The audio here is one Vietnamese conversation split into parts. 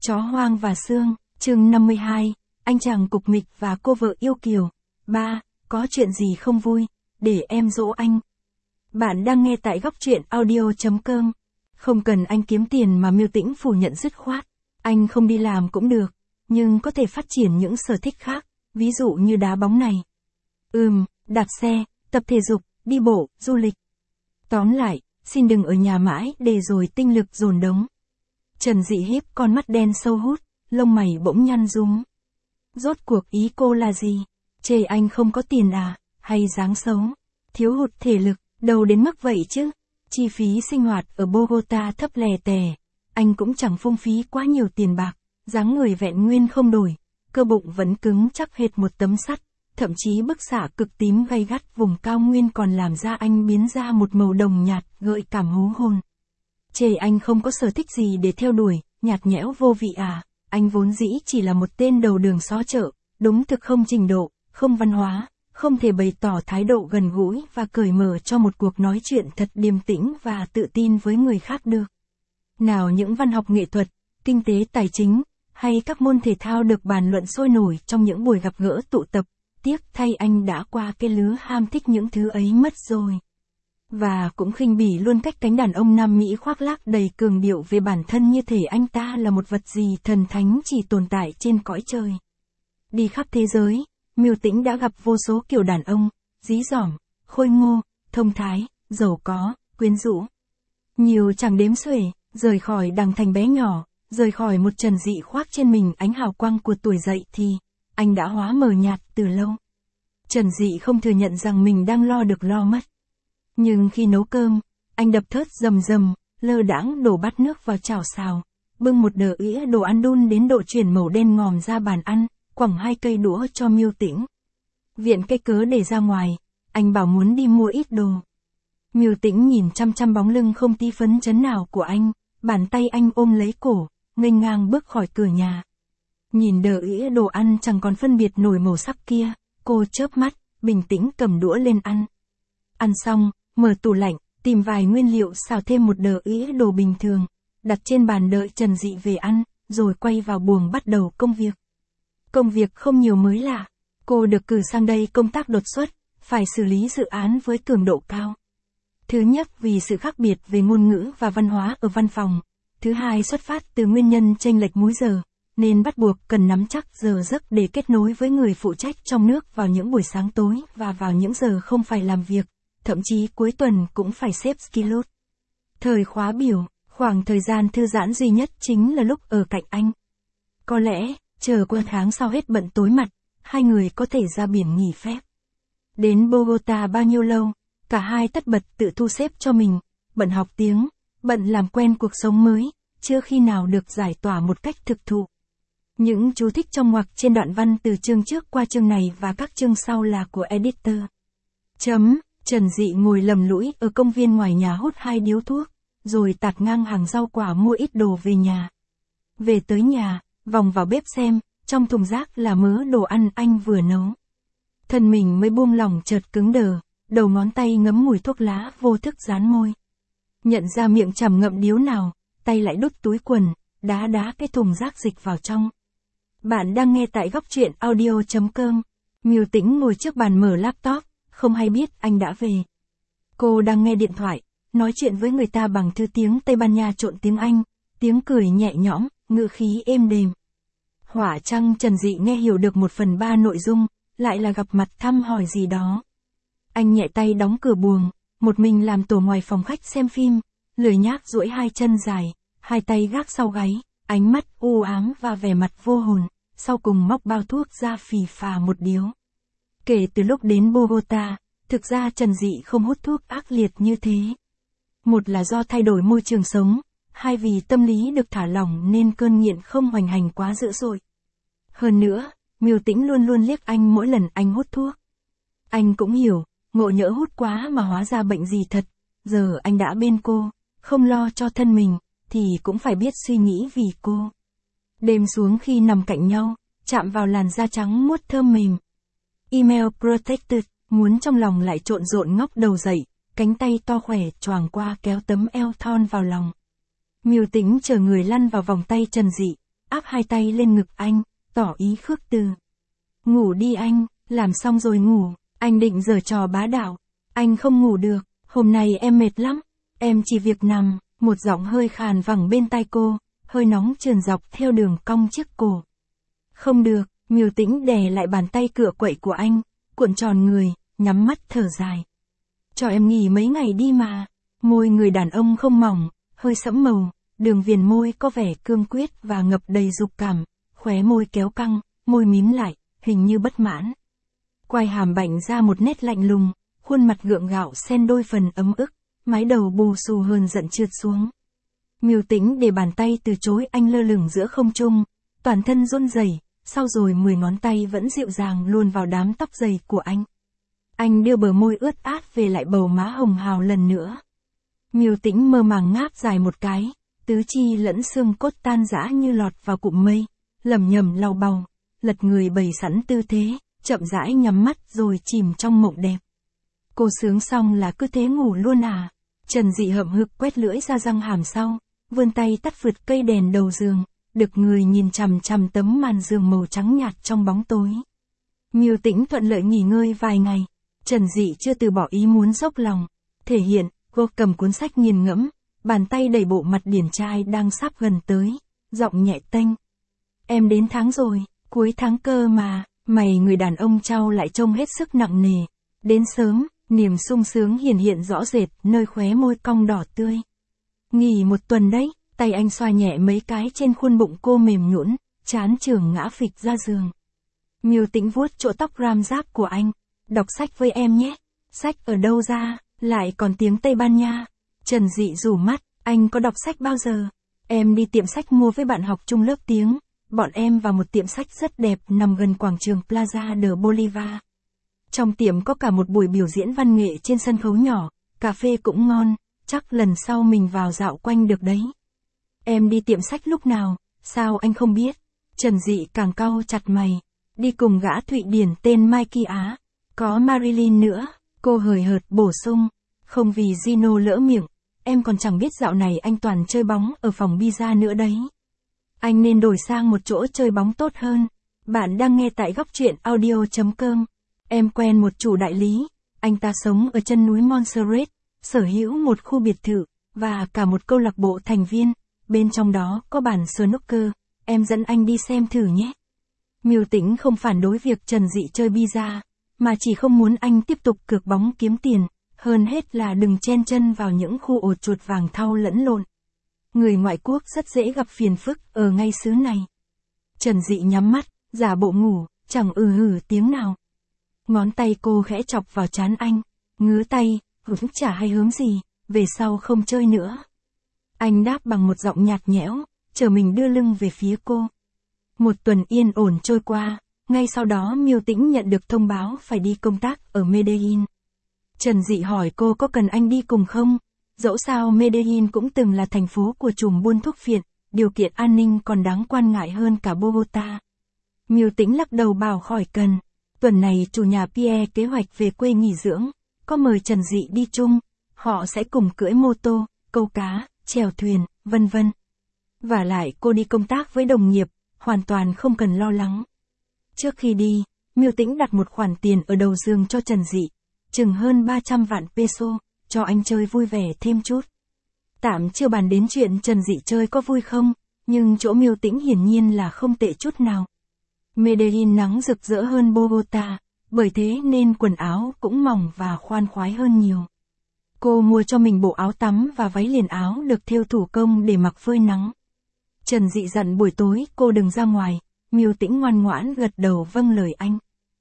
Chó hoang và xương, chương 52, anh chàng cục mịch và cô vợ yêu kiều. 3. Có chuyện gì không vui, để em dỗ anh. Bạn đang nghe tại góc truyện audio.com. Không cần anh kiếm tiền mà Miêu Tĩnh phủ nhận dứt khoát. Anh không đi làm cũng được, nhưng có thể phát triển những sở thích khác, ví dụ như đá bóng này. Đạp xe, tập thể dục, đi bộ, du lịch. Tóm lại, xin đừng ở nhà mãi để rồi tinh lực dồn đống. Trần Dị híp con mắt đen sâu hút, lông mày bỗng nhăn rúm. Rốt cuộc ý cô là gì? Chê anh không có tiền à, hay dáng xấu, thiếu hụt thể lực, đâu đến mức vậy chứ. Chi phí sinh hoạt ở Bogota thấp lè tè, anh cũng chẳng phung phí quá nhiều tiền bạc, dáng người vẹn nguyên không đổi, cơ bụng vẫn cứng chắc hệt một tấm sắt, thậm chí bức xạ cực tím gay gắt vùng cao nguyên còn làm da anh biến ra một màu đồng nhạt gợi cảm hú hồn. Chê anh không có sở thích gì để theo đuổi, nhạt nhẽo vô vị à, anh vốn dĩ chỉ là một tên đầu đường xó chợ, đúng thực không trình độ, không văn hóa, không thể bày tỏ thái độ gần gũi và cởi mở cho một cuộc nói chuyện thật điềm tĩnh và tự tin với người khác được. Nào những văn học nghệ thuật, kinh tế tài chính, hay các môn thể thao được bàn luận sôi nổi trong những buổi gặp gỡ tụ tập, tiếc thay anh đã qua cái lứa ham thích những thứ ấy mất rồi. Và cũng khinh bỉ luôn cách cánh đàn ông Nam Mỹ khoác lác đầy cường điệu về bản thân như thể anh ta là một vật gì thần thánh chỉ tồn tại trên cõi trời. Đi khắp thế giới, Miêu Tĩnh đã gặp vô số kiểu đàn ông, dí dỏm, khôi ngô, thông thái, giàu có, quyến rũ. Nhiều chẳng đếm xuể, rời khỏi đằng thành bé nhỏ, rời khỏi một Trần Dị khoác trên mình ánh hào quang của tuổi dậy thì, anh đã hóa mờ nhạt từ lâu. Trần Dị không thừa nhận rằng mình đang lo được lo mất. Nhưng khi nấu cơm, anh đập thớt rầm rầm, lơ đãng đổ bát nước vào chảo xào, bưng một đờ ĩa đồ ăn đun đến độ chuyển màu đen ngòm ra bàn ăn, quẳng 2 cây đũa cho Miêu Tĩnh. Viện cái cớ để ra ngoài, anh bảo muốn đi mua ít đồ. Miêu Tĩnh nhìn chăm chăm bóng lưng không tí phấn chấn nào của anh, bàn tay anh ôm lấy cổ, nghênh ngang bước khỏi cửa nhà. Nhìn đờ ĩa đồ ăn chẳng còn phân biệt nổi màu sắc kia, cô chớp mắt, bình tĩnh cầm đũa lên ăn. Ăn xong, mở tủ lạnh, tìm vài nguyên liệu xào thêm một đờ ĩa đồ bình thường, đặt trên bàn đợi Trần Dị về ăn, rồi quay vào buồng bắt đầu công việc. Công việc không nhiều mới lạ, cô được cử sang đây công tác đột xuất, phải xử lý dự án với cường độ cao. Thứ nhất vì sự khác biệt về ngôn ngữ và văn hóa ở văn phòng, thứ hai xuất phát từ nguyên nhân chênh lệch múi giờ, nên bắt buộc cần nắm chắc giờ giấc để kết nối với người phụ trách trong nước vào những buổi sáng tối và vào những giờ không phải làm việc, thậm chí cuối tuần cũng phải xếp skilot. Thời khóa biểu, khoảng thời gian thư giãn duy nhất chính là lúc ở cạnh anh. Có lẽ, chờ qua tháng sau hết bận tối mặt, hai người có thể ra biển nghỉ phép. Đến Bogota bao nhiêu lâu, cả hai tất bật tự thu xếp cho mình, bận học tiếng, bận làm quen cuộc sống mới, chưa khi nào được giải tỏa một cách thực thụ. Những chú thích trong ngoặc trên đoạn văn từ chương trước qua chương này và các chương sau là của editor. Trần Dị ngồi lầm lũi ở công viên ngoài nhà hút 2 điếu thuốc, rồi tạt ngang hàng rau quả mua ít đồ về nhà. Về tới nhà, vòng vào bếp xem, trong thùng rác là mớ đồ ăn anh vừa nấu. Thân mình mới buông lỏng chợt cứng đờ, đầu ngón tay ngấm mùi thuốc lá vô thức dán môi. Nhận ra miệng chằm ngậm điếu nào, tay lại đút túi quần, đá cái thùng rác dịch vào trong. Bạn đang nghe tại góc truyện audio.com. Miêu Tĩnh ngồi trước bàn mở laptop, không hay biết anh đã về. Cô đang nghe điện thoại, nói chuyện với người ta bằng thứ tiếng Tây Ban Nha trộn tiếng Anh, tiếng cười nhẹ nhõm, ngữ khí êm đềm. Hỏa chăng Trần Dị nghe hiểu được 1/3 nội dung, lại là gặp mặt thăm hỏi gì đó. Anh nhẹ tay đóng cửa buồng, một mình làm tổ ngoài phòng khách xem phim, lười nhác duỗi 2 chân dài, 2 tay gác sau gáy, ánh mắt u ám và vẻ mặt vô hồn, sau cùng móc bao thuốc ra phì phà một điếu. Kể từ lúc đến Bogota, thực ra Trần Dị không hút thuốc ác liệt như thế. Một là do thay đổi môi trường sống, hai vì tâm lý được thả lỏng nên cơn nghiện không hoành hành quá dữ dội. Hơn nữa, Miêu Tĩnh luôn luôn liếc anh mỗi lần anh hút thuốc. Anh cũng hiểu, ngộ nhỡ hút quá mà hóa ra bệnh gì thật, giờ anh đã bên cô, không lo cho thân mình, thì cũng phải biết suy nghĩ vì cô. Đêm xuống khi nằm cạnh nhau, chạm vào làn da trắng muốt thơm mềm. Email protected, muốn trong lòng lại trộn rộn ngóc đầu dậy, cánh tay to khỏe choàng qua kéo tấm eo thon vào lòng. Miêu Tĩnh chờ người lăn vào vòng tay Trần Dị, áp hai tay lên ngực anh, tỏ ý khước từ. Ngủ đi anh, làm xong rồi ngủ, anh định giở trò bá đạo. Anh không ngủ được, hôm nay em mệt lắm, em chỉ việc nằm, một giọng hơi khàn vẳng bên tai cô, hơi nóng trườn dọc theo đường cong chiếc cổ. Không được, Miêu Tĩnh đè lại bàn tay cựa quậy của anh, cuộn tròn người, nhắm mắt thở dài. Cho em nghỉ mấy ngày đi mà. Môi người đàn ông không mỏng, hơi sẫm màu, đường viền môi có vẻ cương quyết và ngập đầy dục cảm, khóe môi kéo căng, môi mím lại, hình như bất mãn. Quai hàm bảnh ra một nét lạnh lùng, khuôn mặt gượng gạo xen đôi phần ấm ức, mái đầu bù xù hờn giận trượt xuống. Miêu Tĩnh để bàn tay từ chối anh lơ lửng giữa không trung, toàn thân run rẩy, sau rồi 10 ngón tay vẫn dịu dàng luồn vào đám tóc dày của anh. Anh đưa bờ môi ướt át về lại bầu má hồng hào lần nữa. Miêu Tĩnh mơ màng ngáp dài một cái, tứ chi lẫn xương cốt tan rã như lọt vào cụm mây, lẩm nhẩm lau bầu, lật người bày sẵn tư thế, chậm rãi nhắm mắt rồi chìm trong mộng đẹp. Cô sướng xong là cứ thế ngủ luôn à? Trần Dị hậm hực quét lưỡi ra răng hàm sau, vươn tay tắt phượt cây đèn đầu giường, đực người nhìn chằm chằm tấm màn giường màu trắng nhạt trong bóng tối. Miêu Tĩnh thuận lợi nghỉ ngơi vài ngày, Trần Dị chưa từ bỏ ý muốn dốc lòng, thể hiện, cô cầm cuốn sách nghiền ngẫm, bàn tay đẩy bộ mặt điển trai đang sắp gần tới, giọng nhẹ tênh. Em đến tháng rồi, cuối tháng cơ mà, mày người đàn ông trao lại trông hết sức nặng nề. Đến sớm, niềm sung sướng hiển hiện rõ rệt nơi khóe môi cong đỏ tươi. Nghỉ một tuần đấy, tay anh xoa nhẹ mấy cái trên khuôn bụng cô mềm nhũn, trán chưởng ngã phịch ra giường. Miêu Tĩnh vuốt chỗ tóc ram ráp của anh, đọc sách với em nhé. Sách ở đâu ra, lại còn tiếng Tây Ban Nha. Trần Dị rủ mắt, anh có đọc sách bao giờ? Em đi tiệm sách mua với bạn học chung lớp tiếng, bọn em vào một tiệm sách rất đẹp nằm gần quảng trường Plaza de Bolivar. Trong tiệm có cả một buổi biểu diễn văn nghệ trên sân khấu nhỏ, cà phê cũng ngon, chắc lần sau mình vào dạo quanh được đấy. Em đi tiệm sách lúc nào, sao anh không biết? Trần Dị càng cau chặt mày, đi cùng gã Thụy Điển tên Mikey Á, có Marilyn nữa, cô hời hợt bổ sung, không vì Gino lỡ miệng, em còn chẳng biết dạo này anh toàn chơi bóng ở phòng pizza nữa đấy. Anh nên đổi sang một chỗ chơi bóng tốt hơn. Bạn đang nghe tại góc truyện audio.com. Em quen một chủ đại lý, anh ta sống ở chân núi Montserrat, sở hữu một khu biệt thự, và cả một câu lạc bộ thành viên, bên trong đó có bàn snooker, em dẫn anh đi xem thử nhé. Miêu Tĩnh không phản đối việc Trần Dị chơi pizza, mà chỉ không muốn anh tiếp tục cược bóng kiếm tiền, hơn hết là đừng chen chân vào những khu ổ chuột vàng thau lẫn lộn. Người ngoại quốc rất dễ gặp phiền phức ở ngay xứ này. Trần Dị nhắm mắt, giả bộ ngủ, chẳng hử tiếng nào. Ngón tay cô khẽ chọc vào trán anh, ngứa tay, cũng chả hay hớm gì, về sau không chơi nữa. Anh đáp bằng một giọng nhạt nhẽo, chờ mình đưa lưng về phía cô. Một tuần yên ổn trôi qua, ngay sau đó Miêu Tĩnh nhận được thông báo phải đi công tác ở Medellin. Trần Dị hỏi cô có cần anh đi cùng không? Dẫu sao Medellin cũng từng là thành phố của trùm buôn thuốc phiện, điều kiện an ninh còn đáng quan ngại hơn cả Bogota. Miêu Tĩnh lắc đầu bảo khỏi cần. Tuần này chủ nhà Pierre kế hoạch về quê nghỉ dưỡng, có mời Trần Dị đi chung, họ sẽ cùng cưỡi mô tô, câu cá, chèo thuyền, vân vân. Vả lại cô đi công tác với đồng nghiệp, hoàn toàn không cần lo lắng. Trước khi đi, Miêu Tĩnh đặt một khoản tiền ở đầu giường cho Trần Dị, chừng hơn 300 vạn peso, cho anh chơi vui vẻ thêm chút. Tạm chưa bàn đến chuyện Trần Dị chơi có vui không, nhưng chỗ Miêu Tĩnh hiển nhiên là không tệ chút nào. Medellin nắng rực rỡ hơn Bogota, bởi thế nên quần áo cũng mỏng và khoan khoái hơn nhiều. Cô mua cho mình bộ áo tắm và váy liền áo được thêu thủ công để mặc phơi nắng. Trần Dị dặn buổi tối cô đừng ra ngoài, Miêu Tĩnh ngoan ngoãn gật đầu vâng lời anh.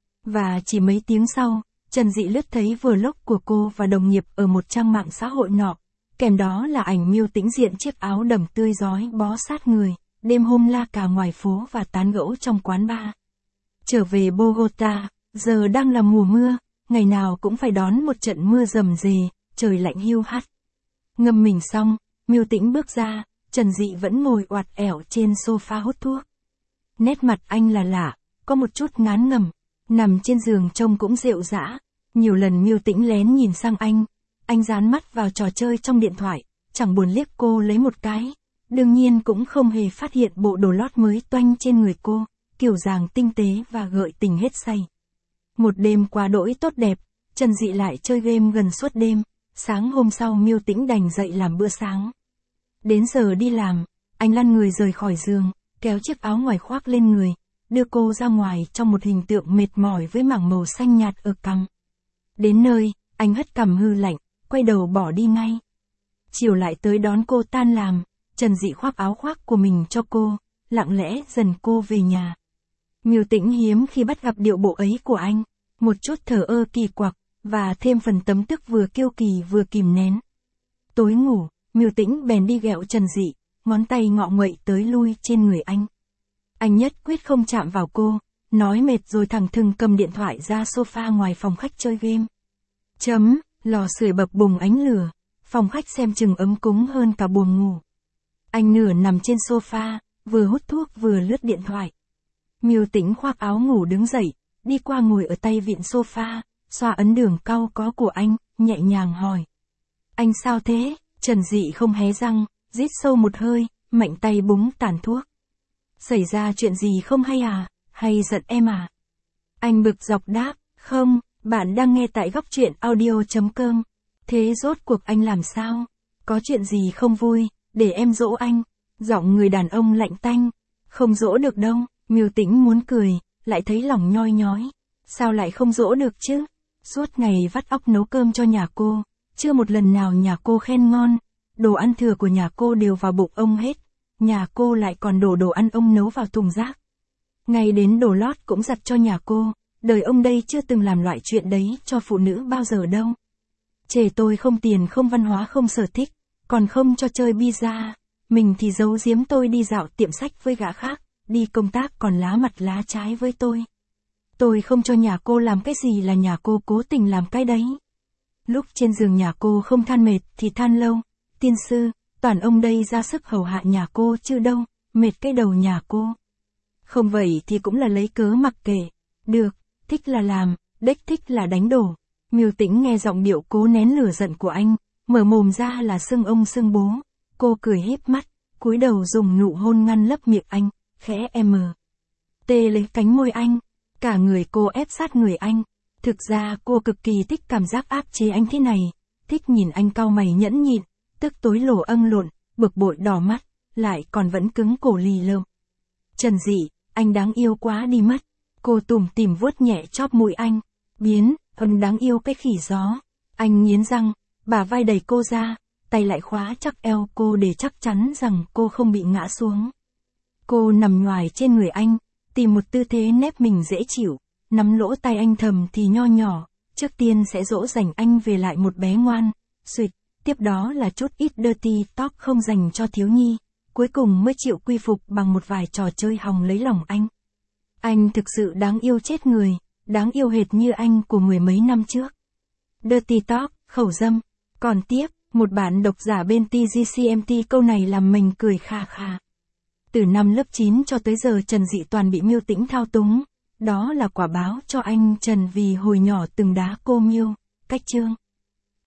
Và chỉ mấy tiếng sau, Trần Dị lướt thấy vlog của cô và đồng nghiệp ở một trang mạng xã hội nọ, kèm đó là ảnh Miêu Tĩnh diện chiếc áo đầm tươi rói bó sát người, đêm hôm la cà ngoài phố và tán gẫu trong quán bar. Trở về Bogota, giờ đang là mùa mưa, ngày nào cũng phải đón một trận mưa rầm rề, trời lạnh hiu hắt. Ngâm mình xong, Miêu Tĩnh bước ra, Trần Dị vẫn ngồi oạt ẻo trên sofa hút thuốc. Nét mặt anh là lạ, có một chút ngán ngẩm, nằm trên giường trông cũng rệu rã. Nhiều lần Miêu Tĩnh lén nhìn sang anh dán mắt vào trò chơi trong điện thoại, chẳng buồn liếc cô lấy một cái, đương nhiên cũng không hề phát hiện bộ đồ lót mới toanh trên người cô, kiểu dáng tinh tế và gợi tình hết say. Một đêm quá đỗi tốt đẹp, Trần Dị lại chơi game gần suốt đêm, sáng hôm sau Miêu Tĩnh đành dậy làm bữa sáng. Đến giờ đi làm, anh lăn người rời khỏi giường, kéo chiếc áo ngoài khoác lên người, đưa cô ra ngoài trong một hình tượng mệt mỏi với mảng màu xanh nhạt ở cằm. Đến nơi, anh hất cằm hư lạnh, quay đầu bỏ đi ngay. Chiều lại tới đón cô tan làm, Trần Dị khoác áo khoác của mình cho cô, lặng lẽ dần cô về nhà. Miêu Tĩnh hiếm khi bắt gặp điệu bộ ấy của anh, một chút thờ ơ kỳ quặc, và thêm phần tấm tức vừa kiêu kỳ vừa kìm nén. Tối ngủ, Miêu Tĩnh bèn đi ghẹo Trần Dị, ngón tay ngọ nguậy tới lui trên người anh. Anh nhất quyết không chạm vào cô, nói mệt rồi thẳng thừng cầm điện thoại ra sofa ngoài phòng khách chơi game. Lò sưởi bập bùng ánh lửa, phòng khách xem chừng ấm cúng hơn cả buồng ngủ. Anh nửa nằm trên sofa, vừa hút thuốc vừa lướt điện thoại. Miêu Tĩnh khoác áo ngủ đứng dậy, đi qua ngồi ở tay vịn sofa, xoa ấn đường cau có của anh, nhẹ nhàng hỏi. Anh sao thế? Trần Dị không hé răng, rít sâu một hơi, mạnh tay búng tàn thuốc. Xảy ra chuyện gì không hay à? Hay giận em à? Anh bực dọc đáp, không, bạn đang nghe tại góc truyện audio.com. Thế rốt cuộc anh làm sao? Có chuyện gì không vui, để em dỗ anh. Giọng người đàn ông lạnh tanh. Không dỗ được đâu, Miêu Tĩnh muốn cười, lại thấy lòng nhoi nhói. Sao lại không dỗ được chứ? Suốt ngày vắt óc nấu cơm cho nhà cô, chưa một lần nào nhà cô khen ngon. Đồ ăn thừa của nhà cô đều vào bụng ông hết. Nhà cô lại còn đổ đồ ăn ông nấu vào thùng rác. Ngay đến đồ lót cũng giặt cho nhà cô. Đời ông đây chưa từng làm loại chuyện đấy cho phụ nữ bao giờ đâu. Chê tôi không tiền không văn hóa không sở thích, còn không cho chơi pizza. Mình thì giấu giếm tôi đi dạo tiệm sách với gã khác, đi công tác còn lá mặt lá trái với tôi. Tôi không cho nhà cô làm cái gì là nhà cô cố tình làm cái đấy. Lúc trên giường nhà cô không than mệt thì than lâu. Tiên sư, toàn ông đây ra sức hầu hạ nhà cô chứ đâu, mệt cái đầu nhà cô. Không vậy thì cũng là lấy cớ mặc kệ. Được, thích là làm, đếch thích là đánh đổ. Miêu Tĩnh nghe giọng điệu cố nén lửa giận của anh, mở mồm ra là xưng ông xưng bố. Cô cười híp mắt, cúi đầu dùng nụ hôn ngăn lấp miệng anh, khẽ tê lấy cánh môi anh. Cả người cô ép sát người anh. Thực ra cô cực kỳ thích cảm giác áp chế anh thế này, thích nhìn anh cau mày nhẫn nhịn, tức tối lổ âng lộn, bực bội đỏ mắt, lại còn vẫn cứng cổ lì lợm. Trần Dị, anh đáng yêu quá đi mất. Cô tủm tỉm vuốt nhẹ chóp mũi anh. Đáng yêu cái khỉ gió. Anh nghiến răng, bả vai đẩy cô ra, tay lại khóa chắc eo cô để chắc chắn rằng cô không bị ngã xuống. Cô nằm nhoài trên người anh, tìm một tư thế nép mình dễ chịu, nắm lỗ tay anh thầm thì nho nhỏ, trước tiên sẽ dỗ dành anh về lại một bé ngoan, suỵt, tiếp đó là chút ít dirty talk không dành cho thiếu nhi, cuối cùng mới chịu quy phục bằng một vài trò chơi hòng lấy lòng anh. Anh thực sự đáng yêu chết người, đáng yêu hệt như anh của mười mấy năm trước. Dirty talk, khẩu dâm. Còn tiếp, một bạn độc giả bên TGCMT câu này làm mình cười kha kha. Từ năm lớp 9 cho tới giờ Trần Dị toàn bị Miêu Tĩnh thao túng. Đó là quả báo cho anh Trần vì hồi nhỏ từng đá cô Miêu. Cách chương.